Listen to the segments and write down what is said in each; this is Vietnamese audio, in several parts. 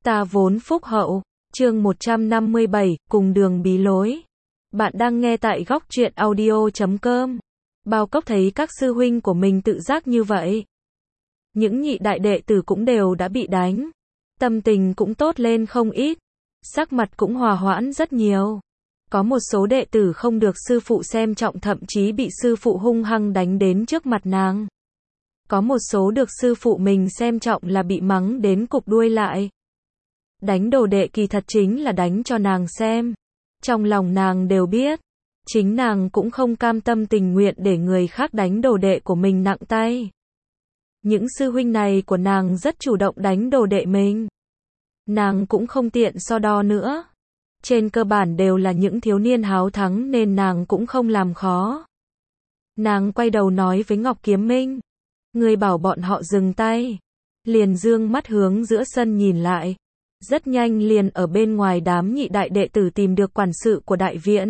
Ta vốn phúc hậu, chương 157, cùng đường bí lối. Bạn đang nghe tại góc truyện audio.com. Bao Cốc thấy các sư huynh của mình tự giác như vậy. Những nhị đại đệ tử cũng đều đã bị đánh. Tâm tình cũng tốt lên không ít. Sắc mặt cũng hòa hoãn rất nhiều. Có một số đệ tử không được sư phụ xem trọng, thậm chí bị sư phụ hung hăng đánh đến trước mặt nàng. Có một số được sư phụ mình xem trọng là bị mắng đến cụp đuôi lại. Đánh đồ đệ kỳ thật chính là đánh cho nàng xem. Trong lòng nàng đều biết. Chính nàng cũng không cam tâm tình nguyện để người khác đánh đồ đệ của mình nặng tay. Những sư huynh này của nàng rất chủ động đánh đồ đệ mình. Nàng cũng không tiện so đo nữa. Trên cơ bản đều là những thiếu niên háo thắng nên nàng cũng không làm khó. Nàng quay đầu nói với Ngọc Kiếm Minh. Người bảo bọn họ dừng tay. Liền dương mắt hướng giữa sân nhìn lại. Rất nhanh liền ở bên ngoài đám nhị đại đệ tử tìm được quản sự của đại viện.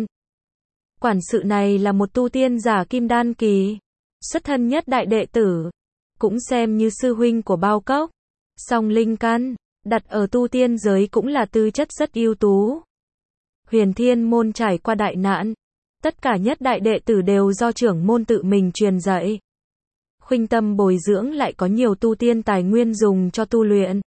Quản sự này là một tu tiên giả kim đan kỳ. Xuất thân nhất đại đệ tử. Cũng xem như sư huynh của Bao Cốc. Song linh căn, đặt ở tu tiên giới cũng là tư chất rất ưu tú. Huyền Thiên môn trải qua đại nạn. Tất cả nhất đại đệ tử đều do trưởng môn tự mình truyền dạy. Khuynh tâm bồi dưỡng lại có nhiều tu tiên tài nguyên dùng cho tu luyện.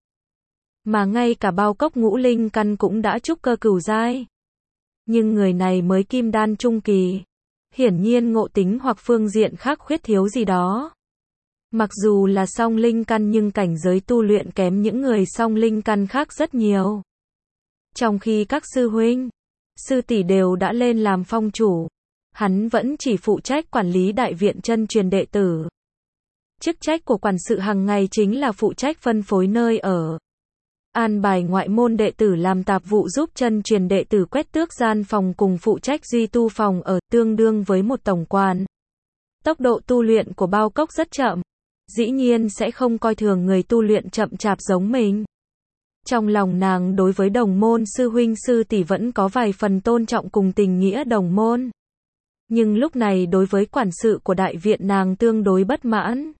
Mà ngay cả Bao Cốc ngũ linh căn cũng đã trúc cơ cửu giai. Nhưng người này mới kim đan trung kỳ. Hiển nhiên ngộ tính hoặc phương diện khác khuyết thiếu gì đó. Mặc dù là song linh căn nhưng cảnh giới tu luyện kém những người song linh căn khác rất nhiều. Trong khi các sư huynh, sư tỷ đều đã lên làm phong chủ, hắn vẫn chỉ phụ trách quản lý đại viện chân truyền đệ tử. Chức trách của quản sự hàng ngày chính là phụ trách phân phối nơi ở. An bài ngoại môn đệ tử làm tạp vụ, giúp chân truyền đệ tử quét tước gian phòng cùng phụ trách duy tu phòng ở, tương đương với một tổng quan. Tốc độ tu luyện của Bao Cốc rất chậm. Dĩ nhiên sẽ không coi thường người tu luyện chậm chạp giống mình. Trong lòng nàng đối với đồng môn sư huynh sư tỷ vẫn có vài phần tôn trọng cùng tình nghĩa đồng môn. Nhưng lúc này đối với quản sự của đại viện nàng tương đối bất mãn.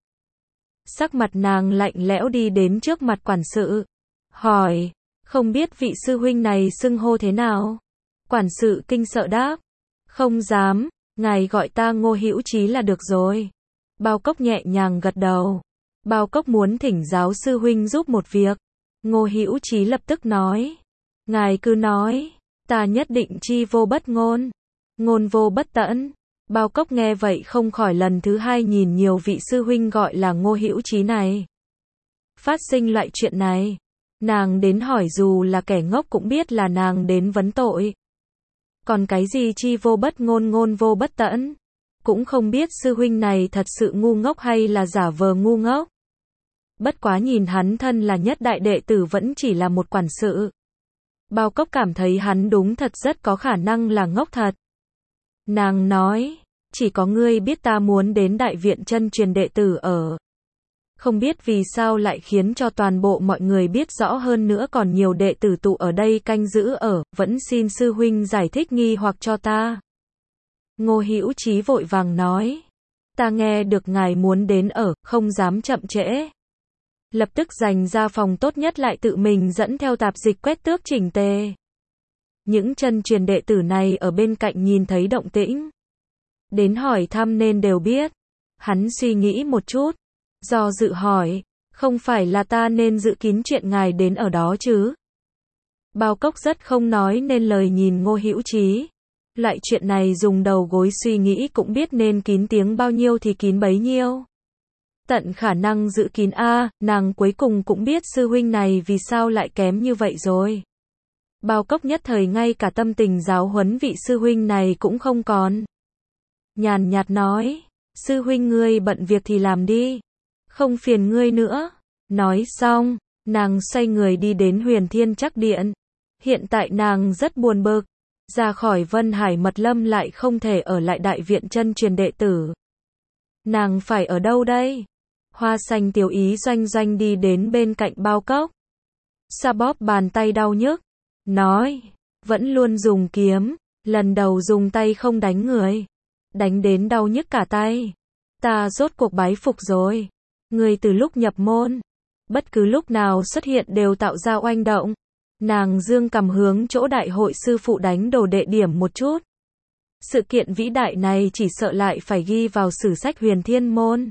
Sắc mặt nàng lạnh lẽo đi đến trước mặt quản sự. Hỏi, không biết vị sư huynh này xưng hô thế nào? Quản sự kinh sợ đáp. Không dám, ngài gọi ta Ngô Hữu Chí là được rồi. Bao Cốc nhẹ nhàng gật đầu. Bao Cốc muốn thỉnh giáo sư huynh giúp một việc. Ngô Hữu Chí lập tức nói. Ngài cứ nói, ta nhất định chi vô bất ngôn. Ngôn vô bất tẫn. Bao Cốc nghe vậy không khỏi lần thứ hai nhìn nhiều vị sư huynh gọi là Ngô Hữu Chí này. Phát sinh loại chuyện này. Nàng đến hỏi dù là kẻ ngốc cũng biết là nàng đến vấn tội. Còn cái gì chi vô bất ngôn, ngôn vô bất tẫn. Cũng không biết sư huynh này thật sự ngu ngốc hay là giả vờ ngu ngốc. Bất quá nhìn hắn thân là nhất đại đệ tử vẫn chỉ là một quản sự. Bao Cốc cảm thấy hắn đúng thật rất có khả năng là ngốc thật. Nàng nói, chỉ có ngươi biết ta muốn đến đại viện chân truyền đệ tử ở. Không biết vì sao lại khiến cho toàn bộ mọi người biết rõ, hơn nữa còn nhiều đệ tử tụ ở đây canh giữ ở, vẫn xin sư huynh giải thích nghi hoặc cho ta. Ngô Hữu Chí vội vàng nói. Ta nghe được ngài muốn đến ở, không dám chậm trễ. Lập tức dành ra phòng tốt nhất, lại tự mình dẫn theo tạp dịch quét tước chỉnh tề. Những chân truyền đệ tử này ở bên cạnh nhìn thấy động tĩnh. Đến hỏi thăm nên đều biết. Hắn suy nghĩ một chút. Do dự hỏi. Không phải là ta nên giữ kín chuyện ngài đến ở đó chứ? Bao Cốc rất không nói nên lời nhìn Ngô Hữu Chí. Loại chuyện này dùng đầu gối suy nghĩ cũng biết nên kín tiếng bao nhiêu thì kín bấy nhiêu. Tận khả năng giữ kín nàng cuối cùng cũng biết sư huynh này vì sao lại kém như vậy rồi. Bao Cốc nhất thời ngay cả tâm tình giáo huấn vị sư huynh này cũng không còn. Nhàn nhạt nói, sư huynh ngươi bận việc thì làm đi. Không phiền ngươi nữa. Nói xong, nàng xoay người đi đến Huyền Thiên Trắc Điện. Hiện tại nàng rất buồn bực. Ra khỏi Vân Hải Mật Lâm lại không thể ở lại đại viện chân truyền đệ tử. Nàng phải ở đâu đây? Hoa Xanh tiểu ý doanh doanh đi đến bên cạnh Bao Cốc. Xoa bóp bàn tay đau nhức. Nói, vẫn luôn dùng kiếm. Lần đầu dùng tay không đánh người. Đánh đến đau nhức cả tay. Ta rốt cuộc bái phục rồi. Người từ lúc nhập môn, bất cứ lúc nào xuất hiện đều tạo ra oanh động. Nàng dương cầm hướng chỗ đại hội sư phụ đánh đồ đệ điểm một chút. Sự kiện vĩ đại này chỉ sợ lại phải ghi vào sử sách Huyền Thiên Môn.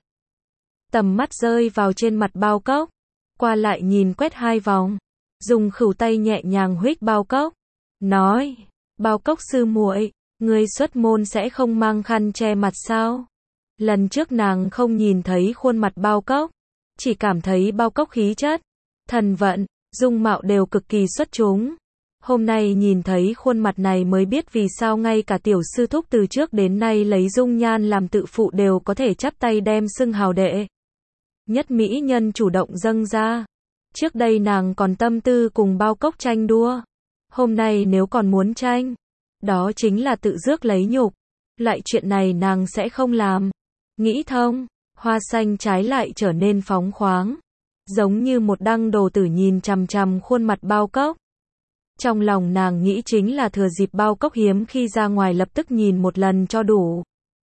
Tầm mắt rơi vào trên mặt bao cốc, qua lại nhìn quét 2 vòng, dùng khửu tay nhẹ nhàng huých bao cốc, nói, bao cốc sư muội, ngươi xuất môn sẽ không mang khăn che mặt sao? Lần trước nàng không nhìn thấy khuôn mặt bao cốc, chỉ cảm thấy bao cốc khí chất, thần vận, dung mạo đều cực kỳ xuất chúng. Hôm nay nhìn thấy khuôn mặt này mới biết vì sao ngay cả tiểu sư thúc từ trước đến nay lấy dung nhan làm tự phụ đều có thể chắp tay đem xưng hào đệ nhất mỹ nhân chủ động dâng ra. Trước đây nàng còn tâm tư cùng bao cốc tranh đua. Hôm nay nếu còn muốn tranh, đó chính là tự rước lấy nhục. Loại chuyện này nàng sẽ không làm. Nghĩ thông, Hoa Xanh trái lại trở nên phóng khoáng. Giống như một đăng đồ tử nhìn chằm chằm khuôn mặt bao cốc. Trong lòng nàng nghĩ chính là thừa dịp bao cốc hiếm khi ra ngoài lập tức nhìn một lần cho đủ.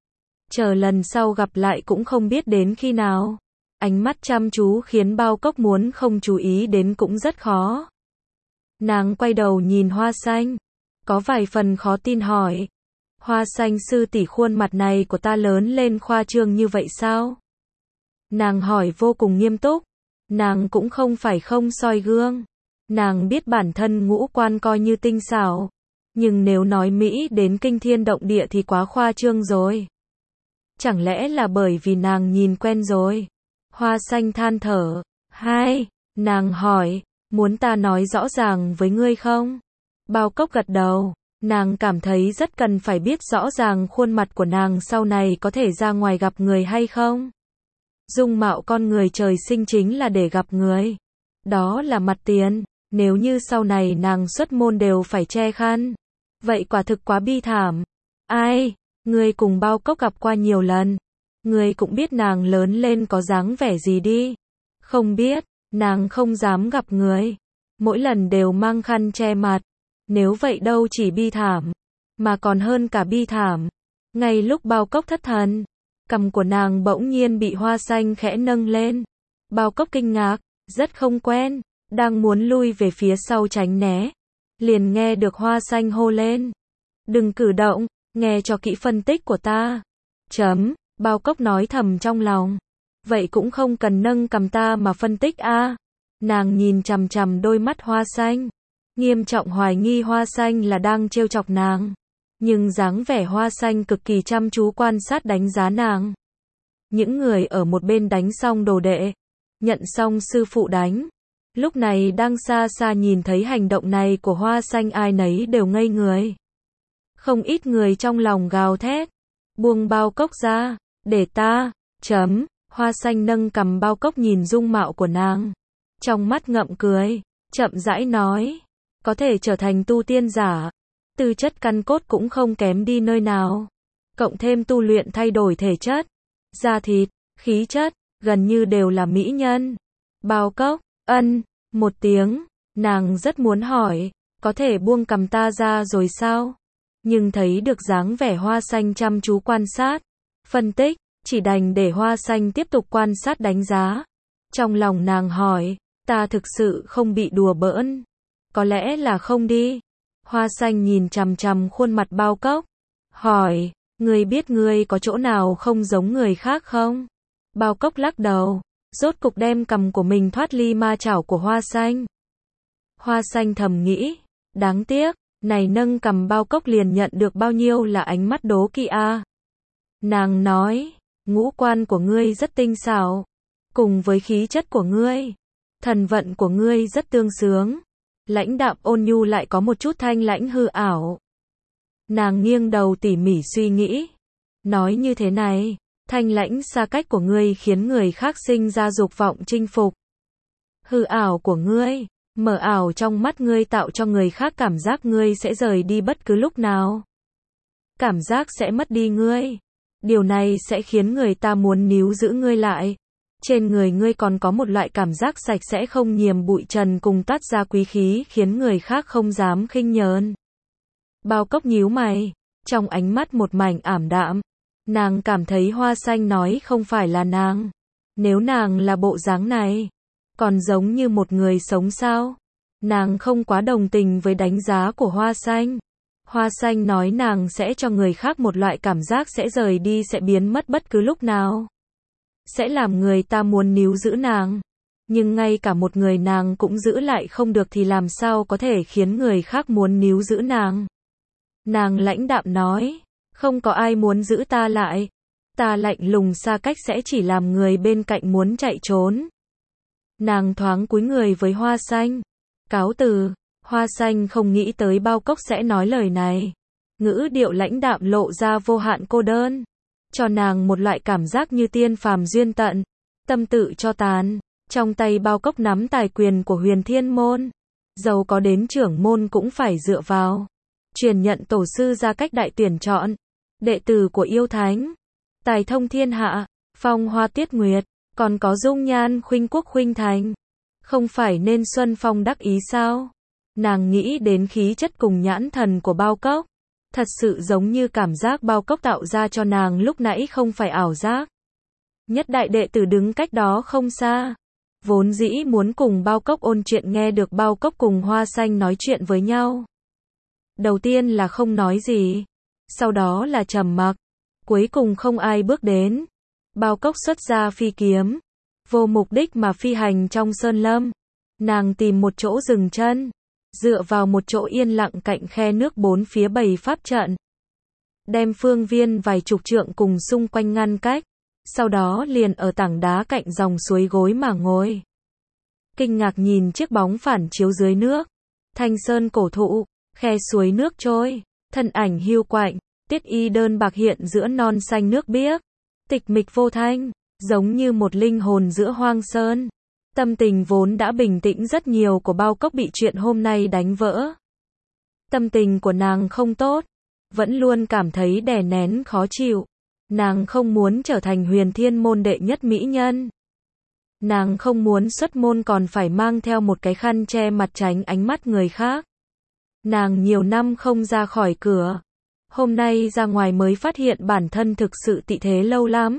Chờ lần sau gặp lại cũng không biết đến khi nào. Ánh mắt chăm chú khiến bao cốc muốn không chú ý đến cũng rất khó. Nàng quay đầu nhìn Hoa Xanh, có vài phần khó tin hỏi. Hoa Xanh sư tỷ, khuôn mặt này của ta lớn lên khoa trương như vậy sao? Nàng hỏi vô cùng nghiêm túc. Nàng cũng không phải không soi gương. Nàng biết bản thân ngũ quan coi như tinh xảo. Nhưng nếu nói Mỹ đến kinh thiên động địa thì quá khoa trương rồi. Chẳng lẽ là bởi vì nàng nhìn quen rồi? Hoa Xanh than thở. Hai, nàng hỏi, muốn ta nói rõ ràng với ngươi không? Bao cốc gật đầu. Nàng cảm thấy rất cần phải biết rõ ràng khuôn mặt của nàng sau này có thể ra ngoài gặp người hay không. Dung mạo con người trời sinh chính là để gặp người. Đó là mặt tiền. Nếu như sau này nàng xuất môn đều phải che khăn, vậy quả thực quá bi thảm. Ai, ngươi cùng bao cốc gặp qua nhiều lần. Ngươi cũng biết nàng lớn lên có dáng vẻ gì đi. Không biết, nàng không dám gặp người. Mỗi lần đều mang khăn che mặt. Nếu vậy đâu chỉ bi thảm, mà còn hơn cả bi thảm. Ngay lúc bao cốc thất thần, cằm của nàng bỗng nhiên bị Hoa Xanh khẽ nâng lên. Bao cốc kinh ngạc, rất không quen, đang muốn lui về phía sau tránh né. Liền nghe được Hoa Xanh hô lên. Đừng cử động, nghe cho kỹ phân tích của ta. Bao cốc nói thầm trong lòng. Vậy cũng không cần nâng cầm ta mà phân tích a. Nàng nhìn chằm chằm đôi mắt Hoa Xanh. Nghiêm trọng hoài nghi Hoa Xanh là đang trêu chọc nàng. Nhưng dáng vẻ Hoa Xanh cực kỳ chăm chú quan sát đánh giá nàng. Những người ở một bên đánh xong đồ đệ, nhận xong sư phụ đánh. Lúc này đang xa xa nhìn thấy hành động này của Hoa Xanh ai nấy đều ngây người. Không ít người trong lòng gào thét. Buông bao cốc ra, để ta, Hoa Xanh nâng cầm bao cốc nhìn dung mạo của nàng. Trong mắt ngậm cười, chậm rãi nói. Có thể trở thành tu tiên giả. Tư chất căn cốt cũng không kém đi nơi nào. Cộng thêm tu luyện thay đổi thể chất, da thịt, khí chất, gần như đều là mỹ nhân. Bao cốc, một tiếng, nàng rất muốn hỏi, có thể buông cầm ta ra rồi sao? Nhưng thấy được dáng vẻ Hoa Xanh chăm chú quan sát, phân tích, chỉ đành để Hoa Xanh tiếp tục quan sát đánh giá. Trong lòng nàng hỏi, ta thực sự không bị đùa bỡn. Có lẽ là không đi. Hoa Xanh nhìn chằm chằm khuôn mặt bao cốc. Hỏi, ngươi biết ngươi có chỗ nào không giống người khác không? Bao cốc lắc đầu. Rốt cục đem cầm của mình thoát ly ma chảo của Hoa Xanh. Hoa Xanh thầm nghĩ. Đáng tiếc, này nâng cầm bao cốc liền nhận được bao nhiêu là ánh mắt đố kỵ a. Nàng nói, ngũ quan của ngươi rất tinh xảo. Cùng với khí chất của ngươi, thần vận của ngươi rất tương xứng. Lãnh đạm ôn nhu lại có một chút thanh lãnh hư ảo. Nàng nghiêng đầu tỉ mỉ suy nghĩ. Nói như thế này, thanh lãnh xa cách của ngươi khiến người khác sinh ra dục vọng chinh phục. Hư ảo của ngươi, mờ ảo trong mắt ngươi tạo cho người khác cảm giác ngươi sẽ rời đi bất cứ lúc nào. Cảm giác sẽ mất đi ngươi. Điều này sẽ khiến người ta muốn níu giữ ngươi lại. Trên người ngươi còn có một loại cảm giác sạch sẽ không nhiễm bụi trần cùng toát ra quý khí khiến người khác không dám khinh nhờn. Bao cốc nhíu mày, trong ánh mắt một mảnh ảm đạm. Nàng cảm thấy Hoa Xanh nói không phải là nàng. Nếu nàng là bộ dáng này, còn giống như một người sống sao? Nàng không quá đồng tình với đánh giá của Hoa Xanh. Hoa Xanh nói nàng sẽ cho người khác một loại cảm giác sẽ rời đi, sẽ biến mất bất cứ lúc nào. Sẽ làm người ta muốn níu giữ nàng. Nhưng ngay cả một người nàng cũng giữ lại không được thì làm sao có thể khiến người khác muốn níu giữ nàng. Nàng lãnh đạm nói, không có ai muốn giữ ta lại. Ta lạnh lùng xa cách sẽ chỉ làm người bên cạnh muốn chạy trốn. Nàng thoáng cúi người với Hoa Xanh. Cáo từ. Hoa Xanh không nghĩ tới Bao Cốc sẽ nói lời này. Ngữ điệu lãnh đạm lộ ra vô hạn cô đơn. Cho nàng một loại cảm giác như tiên phàm duyên tận. Tâm tự cho tàn. Trong tay Bao Cốc nắm tài quyền của Huyền Thiên Môn. Dầu có đến trưởng môn cũng phải dựa vào. Truyền nhận tổ sư ra cách đại tuyển chọn. Đệ tử của yêu thánh. Tài thông thiên hạ. Phong hoa tiết nguyệt. Còn có dung nhan khuynh quốc khuynh thành. Không phải nên Xuân Phong đắc ý sao? Nàng nghĩ đến khí chất cùng nhãn thần của Bao Cốc. Thật sự giống như cảm giác Bao Cốc tạo ra cho nàng lúc nãy không phải ảo giác. Nhất đại đệ tử đứng cách đó không xa. Vốn dĩ muốn cùng Bao Cốc ôn chuyện, nghe được Bao Cốc cùng Hoa Xanh nói chuyện với nhau. Đầu tiên là không nói gì. Sau đó là trầm mặc. Cuối cùng không ai bước đến. Bao Cốc xuất ra phi kiếm. Vô mục đích mà phi hành trong sơn lâm. Nàng tìm một chỗ dừng chân. Dựa vào một chỗ yên lặng cạnh khe nước bốn phía bày pháp trận. Đem phương viên vài chục trượng cùng xung quanh ngăn cách. Sau đó liền ở tảng đá cạnh dòng suối gối mà ngồi. Kinh ngạc nhìn chiếc bóng phản chiếu dưới nước. Thanh sơn cổ thụ, khe suối nước trôi, thân ảnh hiu quạnh, tiết y đơn bạc hiện giữa non xanh nước biếc. Tịch mịch vô thanh, giống như một linh hồn giữa hoang sơn. Tâm tình vốn đã bình tĩnh rất nhiều của Bao Cốc bị chuyện hôm nay đánh vỡ. Tâm tình của nàng không tốt, vẫn luôn cảm thấy đè nén khó chịu. Nàng không muốn trở thành Huyền Thiên Môn đệ nhất mỹ nhân. Nàng không muốn xuất môn còn phải mang theo một cái khăn che mặt tránh ánh mắt người khác. Nàng nhiều năm không ra khỏi cửa. Hôm nay ra ngoài mới phát hiện bản thân thực sự tị thế lâu lắm.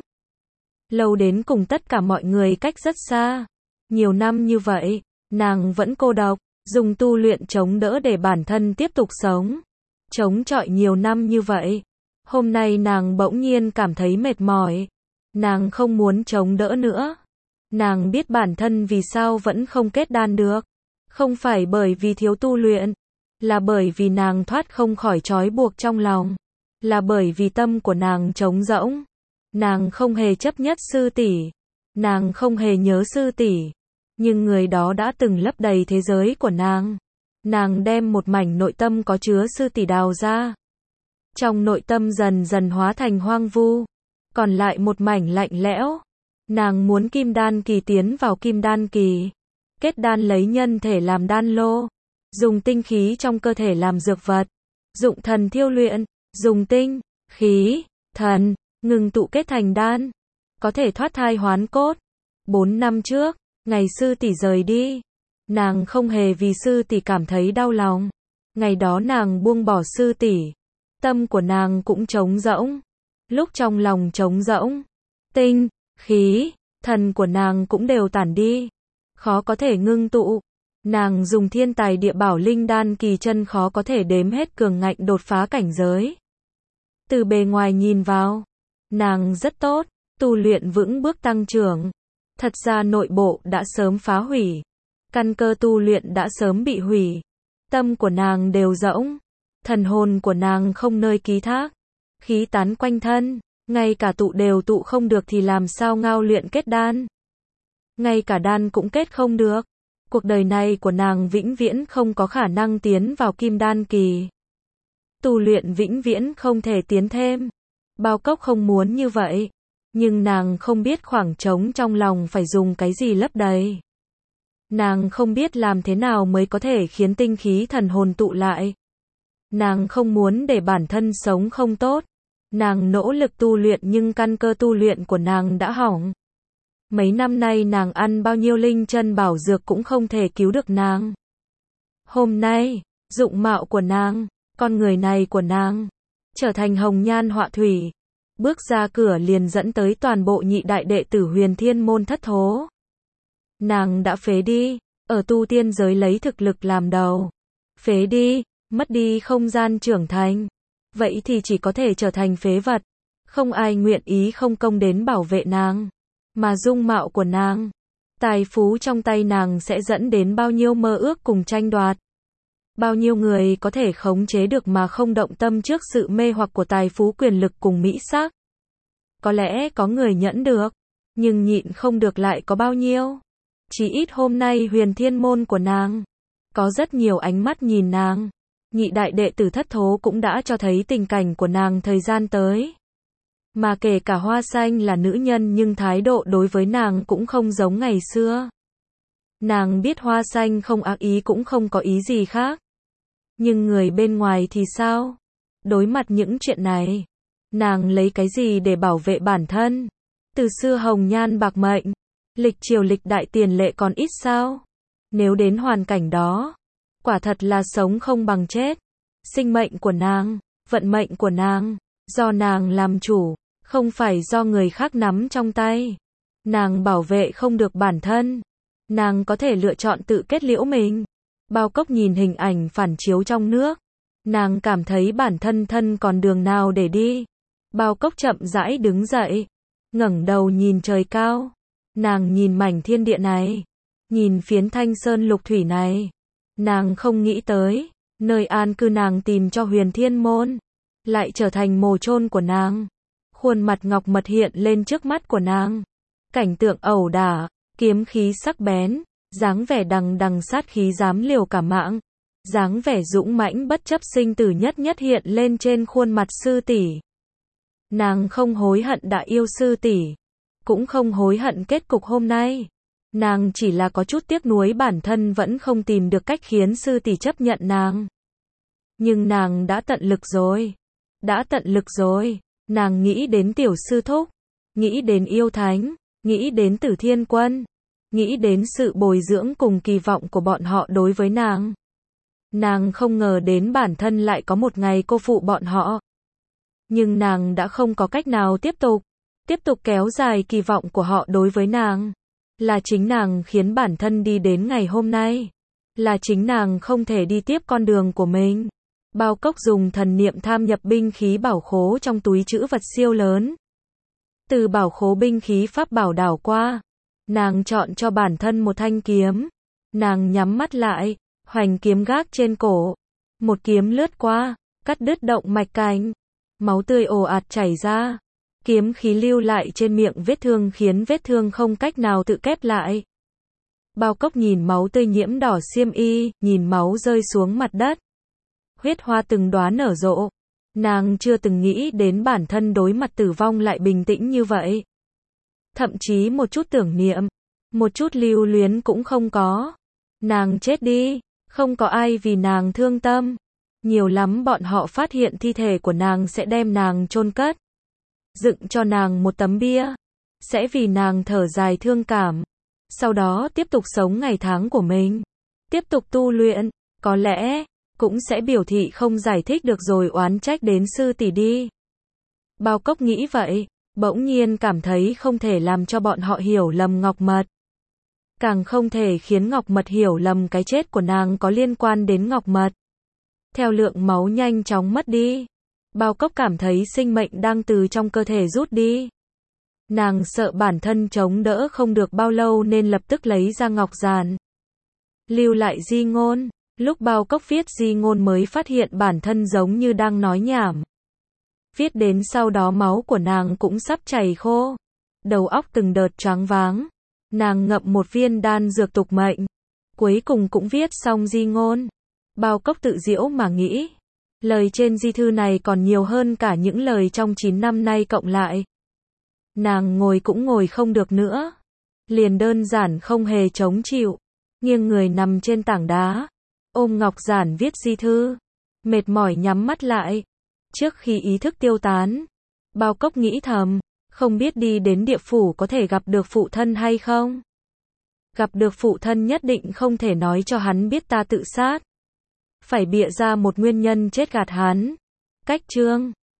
Lâu đến cùng tất cả mọi người cách rất xa. Nhiều năm như vậy, nàng vẫn cô độc, dùng tu luyện chống đỡ để bản thân tiếp tục sống. Chống chọi nhiều năm như vậy. Hôm nay nàng bỗng nhiên cảm thấy mệt mỏi. Nàng không muốn chống đỡ nữa. Nàng biết bản thân vì sao vẫn không kết đan được. Không phải bởi vì thiếu tu luyện. Là bởi vì nàng thoát không khỏi trói buộc trong lòng. Là bởi vì tâm của nàng trống rỗng. Nàng không hề chấp nhất sư tỷ. Nàng không hề nhớ sư tỷ. Nhưng người đó đã từng lấp đầy thế giới của nàng. Nàng đem một mảnh nội tâm có chứa sư tỷ đào ra. Trong nội tâm dần dần hóa thành hoang vu. Còn lại một mảnh lạnh lẽo. Nàng muốn kim đan kỳ tiến vào kim đan kỳ. Kết đan lấy nhân thể làm đan lô. Dùng tinh khí trong cơ thể làm dược vật. Dụng thần thiêu luyện. Dùng tinh, khí, thần, ngừng tụ kết thành đan. Có thể thoát thai hoán cốt. 4 năm trước, ngày sư tỷ rời đi. Nàng không hề vì sư tỷ cảm thấy đau lòng. Ngày đó nàng buông bỏ sư tỷ. Tâm của nàng cũng trống rỗng. Lúc trong lòng trống rỗng, tinh, khí, thần của nàng cũng đều tản đi. Khó có thể ngưng tụ. Nàng dùng thiên tài địa bảo linh đan kỳ chân khó có thể đếm hết cường ngạnh đột phá cảnh giới. Từ bề ngoài nhìn vào, nàng rất tốt, tu luyện vững bước tăng trưởng. Thật ra nội bộ đã sớm phá hủy. Căn cơ tu luyện đã sớm bị hủy. Tâm của nàng đều rỗng. Thần hồn của nàng không nơi ký thác. Khí tán quanh thân. Ngay cả tụ đều tụ không được thì làm sao ngao luyện kết đan. Ngay cả đan cũng kết không được. Cuộc đời này của nàng vĩnh viễn không có khả năng tiến vào kim đan kỳ. Tu luyện vĩnh viễn không thể tiến thêm. Bao Cốc không muốn như vậy. Nhưng nàng không biết khoảng trống trong lòng phải dùng cái gì lấp đầy. Nàng không biết làm thế nào mới có thể khiến tinh khí thần hồn tụ lại. Nàng không muốn để bản thân sống không tốt. Nàng nỗ lực tu luyện nhưng căn cơ tu luyện của nàng đã hỏng. Mấy năm nay nàng ăn bao nhiêu linh chân bảo dược cũng không thể cứu được nàng. Hôm nay, dụng mạo của nàng, con người này của nàng, trở thành hồng nhan họa thủy. Bước ra cửa liền dẫn tới toàn bộ nhị đại đệ tử Huyền Thiên Môn thất thố. Nàng đã phế đi. Ở tu tiên giới lấy thực lực làm đầu. Phế đi, mất đi không gian trưởng thành. Vậy thì chỉ có thể trở thành phế vật. Không ai nguyện ý không công đến bảo vệ nàng. Mà dung mạo của nàng, tài phú trong tay nàng sẽ dẫn đến bao nhiêu mơ ước cùng tranh đoạt. Bao nhiêu người có thể khống chế được mà không động tâm trước sự mê hoặc của tài phú quyền lực cùng mỹ sắc. Có lẽ có người nhẫn được, nhưng nhịn không được lại có bao nhiêu. Chỉ ít hôm nay Huyền Thiên Môn của nàng, có rất nhiều ánh mắt nhìn nàng. Nhị đại đệ tử Thất Thố cũng đã cho thấy tình cảnh của nàng thời gian tới. Mà kể cả Hoa Xanh là nữ nhân nhưng thái độ đối với nàng cũng không giống ngày xưa. Nàng biết Hoa Xanh không ác ý cũng không có ý gì khác. Nhưng người bên ngoài thì sao? Đối mặt những chuyện này, nàng lấy cái gì để bảo vệ bản thân? Từ xưa hồng nhan bạc mệnh, lịch triều lịch đại tiền lệ còn ít sao? Nếu đến hoàn cảnh đó, quả thật là sống không bằng chết. Sinh mệnh của nàng, vận mệnh của nàng, do nàng làm chủ, không phải do người khác nắm trong tay. Nàng bảo vệ không được bản thân. Nàng có thể lựa chọn tự kết liễu mình. Bao Cốc nhìn hình ảnh phản chiếu trong nước. Nàng cảm thấy bản thân thân còn đường nào để đi. Bao Cốc chậm rãi đứng dậy, ngẩng đầu nhìn trời cao. Nàng nhìn mảnh thiên địa này, nhìn phiến Thanh Sơn Lục Thủy này. Nàng không nghĩ tới, nơi an cư nàng tìm cho Huyền Thiên Môn, lại trở thành mồ chôn của nàng. Khuôn mặt ngọc mật hiện lên trước mắt của nàng. Cảnh tượng ẩu đả, kiếm khí sắc bén, dáng vẻ đằng đằng sát khí dám liều cả mạng. Dáng vẻ dũng mãnh bất chấp sinh tử nhất nhất hiện lên trên khuôn mặt sư tỷ. Nàng không hối hận đã yêu sư tỷ, cũng không hối hận kết cục hôm nay. Nàng chỉ là có chút tiếc nuối bản thân vẫn không tìm được cách khiến sư tỷ chấp nhận nàng. Nhưng nàng đã tận lực rồi. Đã tận lực rồi. Nàng nghĩ đến tiểu sư thúc, nghĩ đến yêu thánh, nghĩ đến Tử Thiên Quân, nghĩ đến sự bồi dưỡng cùng kỳ vọng của bọn họ đối với nàng. Nàng không ngờ đến bản thân lại có một ngày cô phụ bọn họ. Nhưng nàng đã không có cách nào tiếp tục kéo dài kỳ vọng của họ đối với nàng. Là chính nàng khiến bản thân đi đến ngày hôm nay. Là chính nàng không thể đi tiếp con đường của mình. Bao Cốc dùng thần niệm tham nhập binh khí bảo khố trong túi trữ vật siêu lớn. Từ bảo khố binh khí pháp bảo đảo qua, nàng chọn cho bản thân một thanh kiếm. Nàng nhắm mắt lại, hoành kiếm gác trên cổ. Một kiếm lướt qua, cắt đứt động mạch cảnh. Máu tươi ồ ạt chảy ra. Kiếm khí lưu lại trên miệng vết thương khiến vết thương không cách nào tự kép lại. Bao Cốc nhìn máu tươi nhiễm đỏ xiêm y, nhìn máu rơi xuống mặt đất. Huyết hoa từng đóa nở rộ. Nàng chưa từng nghĩ đến bản thân đối mặt tử vong lại bình tĩnh như vậy. Thậm chí một chút tưởng niệm, một chút lưu luyến cũng không có. Nàng chết đi, không có ai vì nàng thương tâm. Nhiều lắm bọn họ phát hiện thi thể của nàng sẽ đem nàng chôn cất. Dựng cho nàng một tấm bia. Sẽ vì nàng thở dài thương cảm. Sau đó tiếp tục sống ngày tháng của mình. Tiếp tục tu luyện. Có lẽ cũng sẽ biểu thị không giải thích được rồi oán trách đến sư tỷ đi. Bao Cốc nghĩ vậy, bỗng nhiên cảm thấy không thể làm cho bọn họ hiểu lầm Ngọc Mật. Càng không thể khiến Ngọc Mật hiểu lầm cái chết của nàng có liên quan đến Ngọc Mật. Theo lượng máu nhanh chóng mất đi, Bao Cốc cảm thấy sinh mệnh đang từ trong cơ thể rút đi. Nàng sợ bản thân chống đỡ không được bao lâu nên lập tức lấy ra ngọc giản. Lưu lại di ngôn. Lúc Bao Cốc viết di ngôn mới phát hiện bản thân giống như đang nói nhảm. Viết đến sau đó máu của nàng cũng sắp chảy khô. Đầu óc từng đợt choáng váng. Nàng ngậm một viên đan dược tục mệnh. Cuối cùng cũng viết xong di ngôn. Bao Cốc tự giễu mà nghĩ. Lời trên di thư này còn nhiều hơn cả những lời trong 9 năm nay cộng lại. Nàng ngồi cũng ngồi không được nữa. Liền đơn giản không hề chống chịu. Nghiêng người nằm trên tảng đá. Ôm ngọc giản viết di thư. Mệt mỏi nhắm mắt lại. Trước khi ý thức tiêu tán, Bao Cốc nghĩ thầm, không biết đi đến địa phủ có thể gặp được phụ thân hay không? Gặp được phụ thân nhất định không thể nói cho hắn biết ta tự sát. Phải bịa ra một nguyên nhân chết gạt hắn. Cách chương